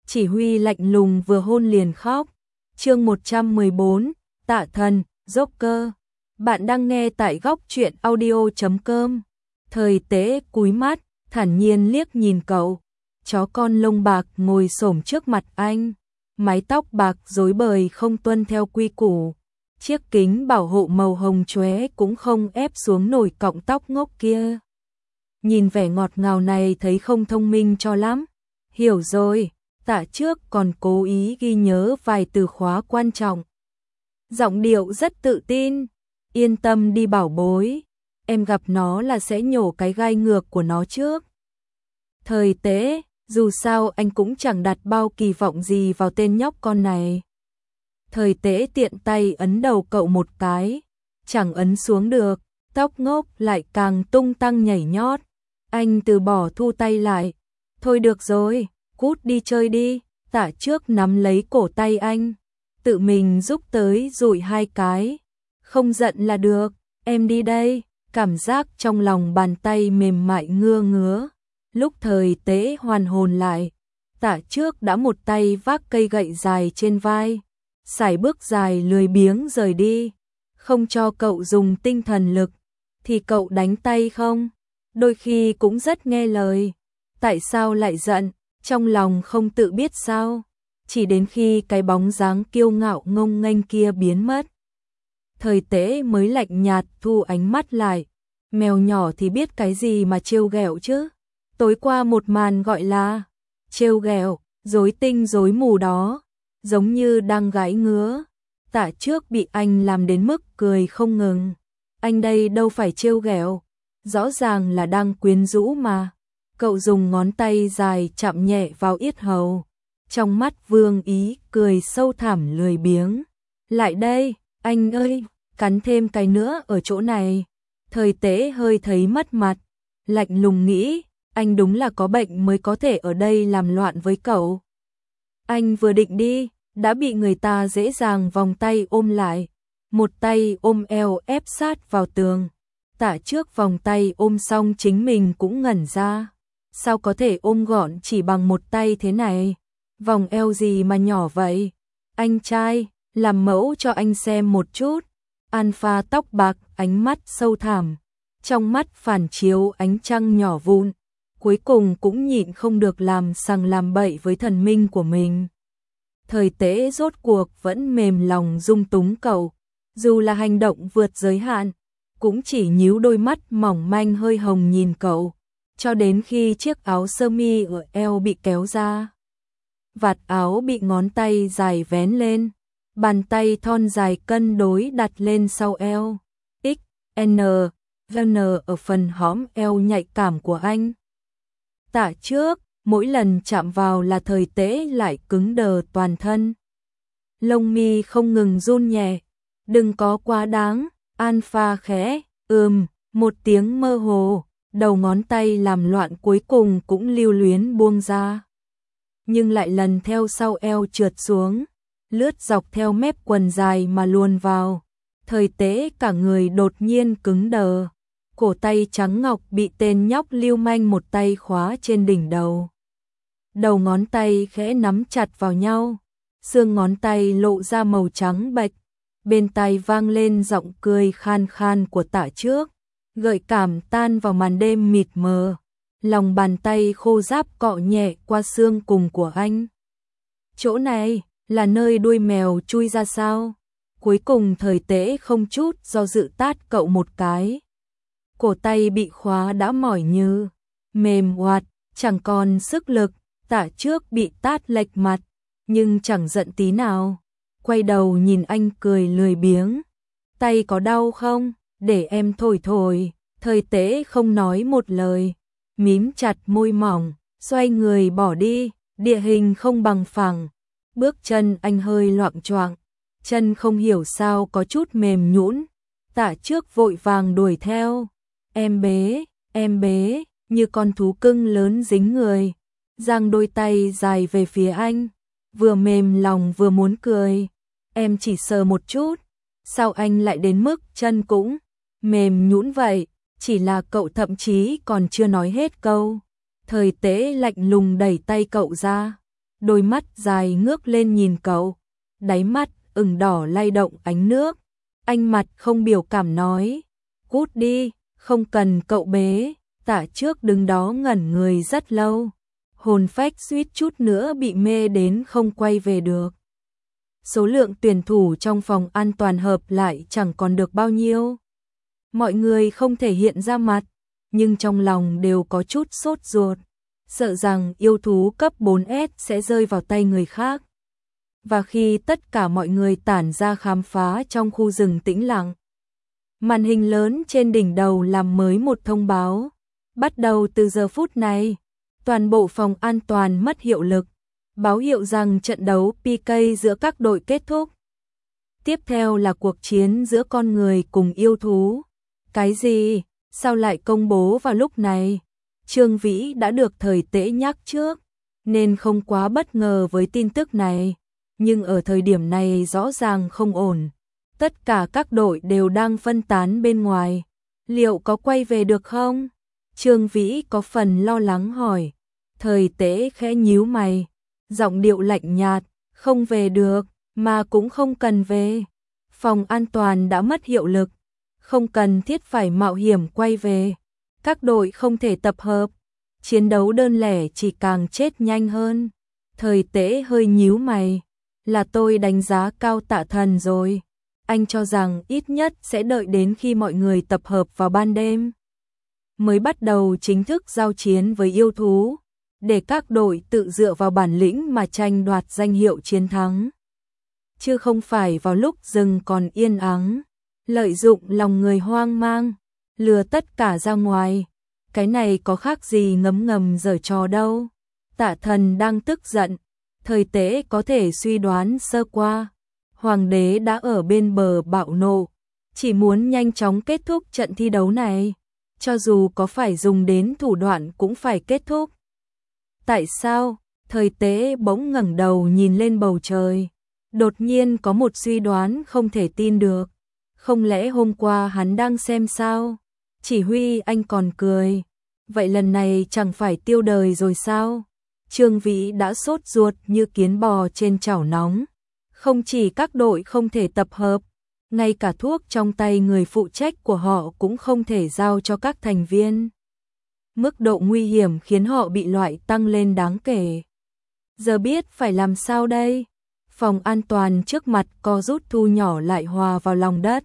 chỉ huy lạnh lùng vừa hôn liền khóc. Chương 114, Tạ Thần, Joker. Bạn đang nghe tại góc truyện audio.com. Thời Tế cúi mắt, thản nhiên liếc nhìn cậu. Chó con lông bạc ngồi xổm trước mặt anh, mái tóc bạc rối bời không tuân theo quy củ. Chiếc kính bảo hộ màu hồng chóe cũng không ép xuống nổi cọng tóc ngốc kia. Nhìn vẻ ngọt ngào này thấy không thông minh cho lắm. Hiểu rồi, Tạ Trước còn cố ý ghi nhớ vài từ khóa quan trọng. Giọng điệu rất tự tin. Yên tâm đi bảo bối, em gặp nó là sẽ nhổ cái gai ngược của nó trước. Thời Tế, dù sao anh cũng chẳng đặt bao kỳ vọng gì vào tên nhóc con này. Thời Tế tiện tay ấn đầu cậu một cái, chẳng ấn xuống được, tóc ngốc lại càng tung tăng nhảy nhót. Anh từ bỏ thu tay lại. Thôi được rồi, cút đi chơi đi. Tạ Trước nắm lấy cổ tay anh, tự mình giúp tới dụi hai cái. Không giận là được, em đi đây. Cảm giác trong lòng bàn tay mềm mại ngứa ngứa. Lúc Thời Tế hoàn hồn lại, Tạ Trước đã một tay vác cây gậy dài trên vai, sải bước dài lười biếng rời đi. Không cho cậu dùng tinh thần lực, thì cậu đánh tay không? Đôi khi cũng rất nghe lời. Tại sao lại giận? Trong lòng không tự biết sao? Chỉ đến khi cái bóng dáng kiêu ngạo ngông nghênh kia biến mất, Thời Tế mới lạnh nhạt thu ánh mắt lại. Mèo nhỏ thì biết cái gì mà trêu ghẹo chứ? Tối qua một màn gọi là trêu ghẹo, rối tinh rối mù đó, giống như đang gãi ngứa. Tạ Trước bị anh làm đến mức cười không ngừng. Anh đây đâu phải trêu ghẹo, rõ ràng là đang quyến rũ mà. Cậu dùng ngón tay dài chạm nhẹ vào yết hầu. Trong mắt vương ý cười sâu thẳm lười biếng. Lại đây, anh ơi, cắn thêm cái nữa ở chỗ này. Thời Tế hơi thấy mất mặt, lạnh lùng nghĩ, anh đúng là có bệnh mới có thể ở đây làm loạn với cậu. Anh vừa định đi, đã bị người ta dễ dàng vòng tay ôm lại. Một tay ôm eo ép sát vào tường. Tạ Trước vòng tay ôm xong chính mình cũng ngẩn ra. Sao có thể ôm gọn chỉ bằng một tay thế này? Vòng eo gì mà nhỏ vậy? Anh trai, làm mẫu cho anh xem một chút. Alpha tóc bạc, ánh mắt sâu thẳm, trong mắt phản chiếu ánh trăng nhỏ vụn, cuối cùng cũng nhịn không được làm sằng làm bậy với thần minh của mình. Thời Tế rốt cuộc vẫn mềm lòng dung túng cậu, dù là hành động vượt giới hạn, cũng chỉ nhíu đôi mắt mỏng manh hơi hồng nhìn cậu, cho đến khi chiếc áo sơ mi ở eo bị kéo ra. Vạt áo bị ngón tay dài vén lên. Bàn tay thon dài cân đối đặt lên sau eo. XN, VN ở phần hõm eo nhạy cảm của anh. Tạ Trước, mỗi lần chạm vào là Thời Tế lại cứng đờ toàn thân. Lông mi không ngừng run nhẹ. Đừng có quá đáng. Alpha khẽ, một tiếng mơ hồ. Đầu ngón tay làm loạn cuối cùng cũng lưu luyến buông ra. Nhưng lại lần theo sau eo trượt xuống, lướt dọc theo mép quần dài mà luồn vào. Thời Tế cả người đột nhiên cứng đờ. Cổ tay trắng ngọc bị tên nhóc lưu manh một tay khóa trên đỉnh đầu. Đầu ngón tay khẽ nắm chặt vào nhau. Xương ngón tay lộ ra màu trắng bệch. Bên tai vang lên giọng cười khan khan của Tạ Trước. Gợi cảm tan vào màn đêm mịt mờ. Lòng bàn tay khô ráp cọ nhẹ qua xương cùng của anh. Chỗ này là nơi đuôi mèo chui ra sao? Cuối cùng Thời Tế không chút do dự tát cậu một cái. Cổ tay bị khóa đã mỏi như mềm oạt, chẳng còn sức lực. Tạ Trước bị tát lệch mặt, nhưng chẳng giận tí nào. Quay đầu nhìn anh cười lười biếng. Tay có đau không? Để em thổi thổi. Thời Tế không nói một lời, mím chặt môi mỏng, xoay người bỏ đi. Địa hình không bằng phẳng, bước chân anh hơi loạng choạng, chân không hiểu sao có chút mềm nhũn. Tạ Trước vội vàng đuổi theo. Em bế, như con thú cưng lớn dính người, giang đôi tay dài về phía anh, vừa mềm lòng vừa muốn cười. Em chỉ sờ một chút, sao anh lại đến mức chân cũng mềm nhũn vậy? Chỉ là cậu thậm chí còn chưa nói hết câu. Thời Tế lạnh lùng đẩy tay cậu ra. đôi mắt dài ngước lên nhìn cậu, đáy mắt ửng đỏ lay động ánh nước. Anh mặt không biểu cảm nói, cút đi, không cần cậu bế. Tạ Trước đứng đó ngẩn người rất lâu, hồn phách suýt chút nữa bị mê đến không quay về được. Số lượng tuyển thủ trong phòng an toàn hợp lại chẳng còn được bao nhiêu. Mọi người không thể hiện ra mặt, nhưng trong lòng đều có chút sốt ruột, sợ rằng yêu thú cấp 4S sẽ rơi vào tay người khác. Và khi tất cả mọi người tản ra khám phá trong khu rừng tĩnh lặng, màn hình lớn trên đỉnh đầu làm mới một thông báo. Bắt đầu từ giờ phút này, toàn bộ phòng an toàn mất hiệu lực, báo hiệu rằng trận đấu PK giữa các đội kết thúc. Tiếp theo là cuộc chiến giữa con người cùng yêu thú. Cái gì? Sao lại công bố vào lúc này? Trương Vĩ đã được Thời Tế nhắc trước, nên không quá bất ngờ với tin tức này. Nhưng ở thời điểm này rõ ràng không ổn. Tất cả các đội đều đang phân tán bên ngoài. Liệu có quay về được không? Trương Vĩ có phần lo lắng hỏi. Thời Tế khẽ nhíu mày, giọng điệu lạnh nhạt, không về được, mà cũng không cần về. Phòng an toàn đã mất hiệu lực, không cần thiết phải mạo hiểm quay về. Các đội không thể tập hợp, chiến đấu đơn lẻ chỉ càng chết nhanh hơn. Thời Tế hơi nhíu mày, là tôi đánh giá cao Tạ Thần rồi. Anh cho rằng ít nhất sẽ đợi đến khi mọi người tập hợp vào ban đêm, mới bắt đầu chính thức giao chiến với yêu thú, để các đội tự dựa vào bản lĩnh mà tranh đoạt danh hiệu chiến thắng. Chứ không phải vào lúc rừng còn yên ắng, lợi dụng lòng người hoang mang, lừa tất cả ra ngoài. Cái này có khác gì ngấm ngầm giở trò đâu. Tạ Thần đang tức giận, Thời Tế có thể suy đoán sơ qua. Hoàng đế đã ở bên bờ bạo nộ, chỉ muốn nhanh chóng kết thúc trận thi đấu này. Cho dù có phải dùng đến thủ đoạn cũng phải kết thúc. Tại sao? Thời Tế bỗng ngẩng đầu nhìn lên bầu trời. Đột nhiên có một suy đoán không thể tin được. Không lẽ hôm qua hắn đang xem sao? Chỉ huy anh còn cười. Vậy lần này chẳng phải tiêu đời rồi sao? Trương Vĩ đã sốt ruột như kiến bò trên chảo nóng. Không chỉ các đội không thể tập hợp, ngay cả thuốc trong tay người phụ trách của họ cũng không thể giao cho các thành viên. Mức độ nguy hiểm khiến họ bị loại tăng lên đáng kể. Giờ biết phải làm sao đây? Phòng an toàn trước mặt co rút thu nhỏ lại hòa vào lòng đất.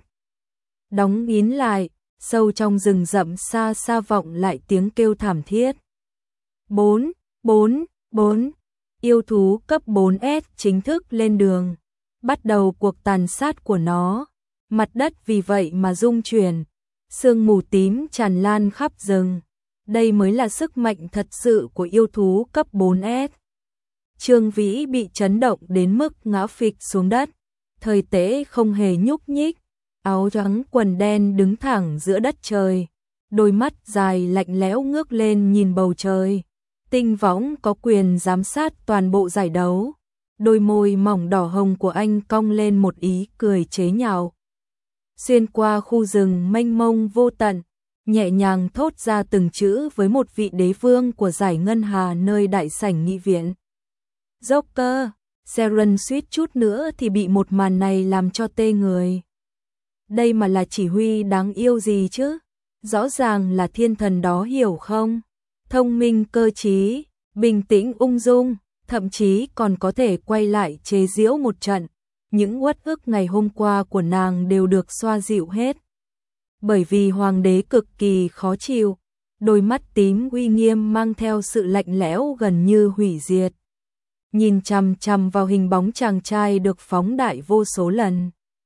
Đóng kín lại, sâu trong rừng rậm xa xa vọng lại tiếng kêu thảm thiết. 4, 4, 4. Yêu thú cấp 4S chính thức lên đường. Bắt đầu cuộc tàn sát của nó. Mặt đất vì vậy mà rung chuyển. Sương mù tím tràn lan khắp rừng. Đây mới là sức mạnh thật sự của yêu thú cấp 4S. Trương Vĩ bị chấn động đến mức ngã phịch xuống đất. Thời Tế không hề nhúc nhích. Áo trắng quần đen đứng thẳng giữa đất trời. Đôi mắt dài lạnh lẽo ngước lên nhìn bầu trời. Tinh Võng có quyền giám sát toàn bộ giải đấu. Đôi môi mỏng đỏ hồng của anh cong lên một ý cười chế nhạo. Xuyên qua khu rừng mênh mông vô tận, nhẹ nhàng thốt ra từng chữ với một vị đế vương của giải ngân hà nơi đại sảnh nghị viện. Joker, Seren suýt chút nữa thì bị một màn này làm cho tê người. Đây mà là chỉ huy đáng yêu gì chứ? Rõ ràng là thiên thần đó hiểu không? Thông minh cơ trí, bình tĩnh ung dung, thậm chí còn có thể quay lại chế giễu một trận. Những uất ức ngày hôm qua của nàng đều được xoa dịu hết. Bởi vì hoàng đế cực kỳ khó chịu, đôi mắt tím uy nghiêm mang theo sự lạnh lẽo gần như hủy diệt. Nhìn chằm chằm vào hình bóng chàng trai được phóng đại vô số lần.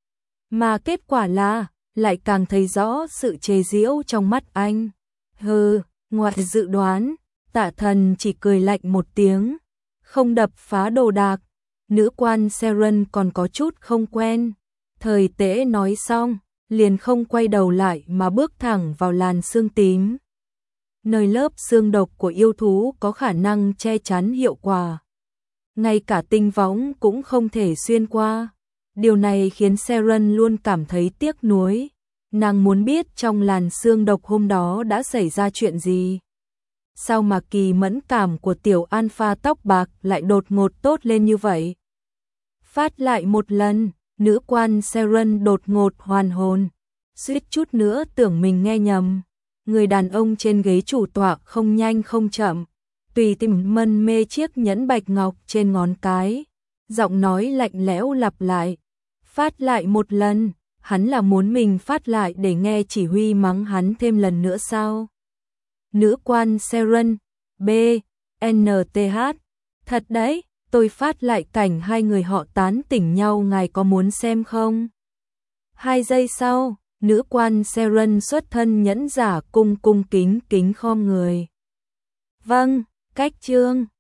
Mà kết quả là, lại càng thấy rõ sự chế giễu trong mắt anh. Hừ, ngoài dự đoán, Tạ Thần chỉ cười lạnh một tiếng, không đập phá đồ đạc. Nữ quan Seren còn có chút không quen. Thời Tế nói xong, liền không quay đầu lại mà bước thẳng vào làn sương tím. Nơi lớp xương độc của yêu thú có khả năng che chắn hiệu quả. Ngay cả Tinh Võng cũng không thể xuyên qua. Điều này khiến Seren luôn cảm thấy tiếc nuối. Nàng muốn biết trong làn xương độc hôm đó đã xảy ra chuyện gì. sao mà kỳ mẫn cảm của tiểu alpha tóc bạc lại đột ngột tốt lên như vậy? Phát lại một lần, nữ quan Seren đột ngột hoàn hồn, suýt chút nữa tưởng mình nghe nhầm. Người đàn ông trên ghế chủ tọa không nhanh không chậm, tùy tìm mân mê chiếc nhẫn bạch ngọc trên ngón cái, giọng nói lạnh lẽo lặp lại. Phát lại một lần, hắn là muốn mình phát lại để nghe chỉ huy mắng hắn thêm lần nữa sao? Nữ quan Seren, B, NTH, thật đấy, tôi phát lại cảnh hai người họ tán tỉnh nhau, ngài có muốn xem không? 2 giây sau, nữ quan Seren xuất thân nhẫn giả cung kính khom người. Vâng, cách chương.